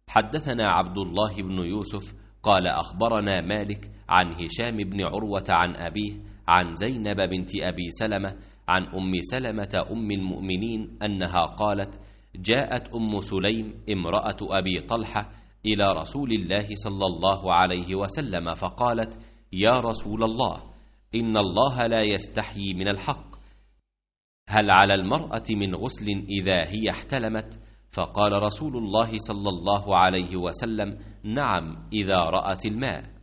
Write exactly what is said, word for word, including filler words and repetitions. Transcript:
حدثنا عبد الله بن يوسف قال أخبرنا مالك عن هشام بن عروة عن أبيه عن زينب بنت أبي سلمة عن أم سلمة أم المؤمنين أنها قالت: جاءت أم سليم امرأة أبي طلحة إلى رسول الله صلى الله عليه وسلم فقالت: يا رسول الله، إن الله لا يستحيي من الحق، هل على المرأة من غسل إذا هي احتلمت؟ فقال رسول الله صلى الله عليه وسلم: نعم، إذا رأت الماء.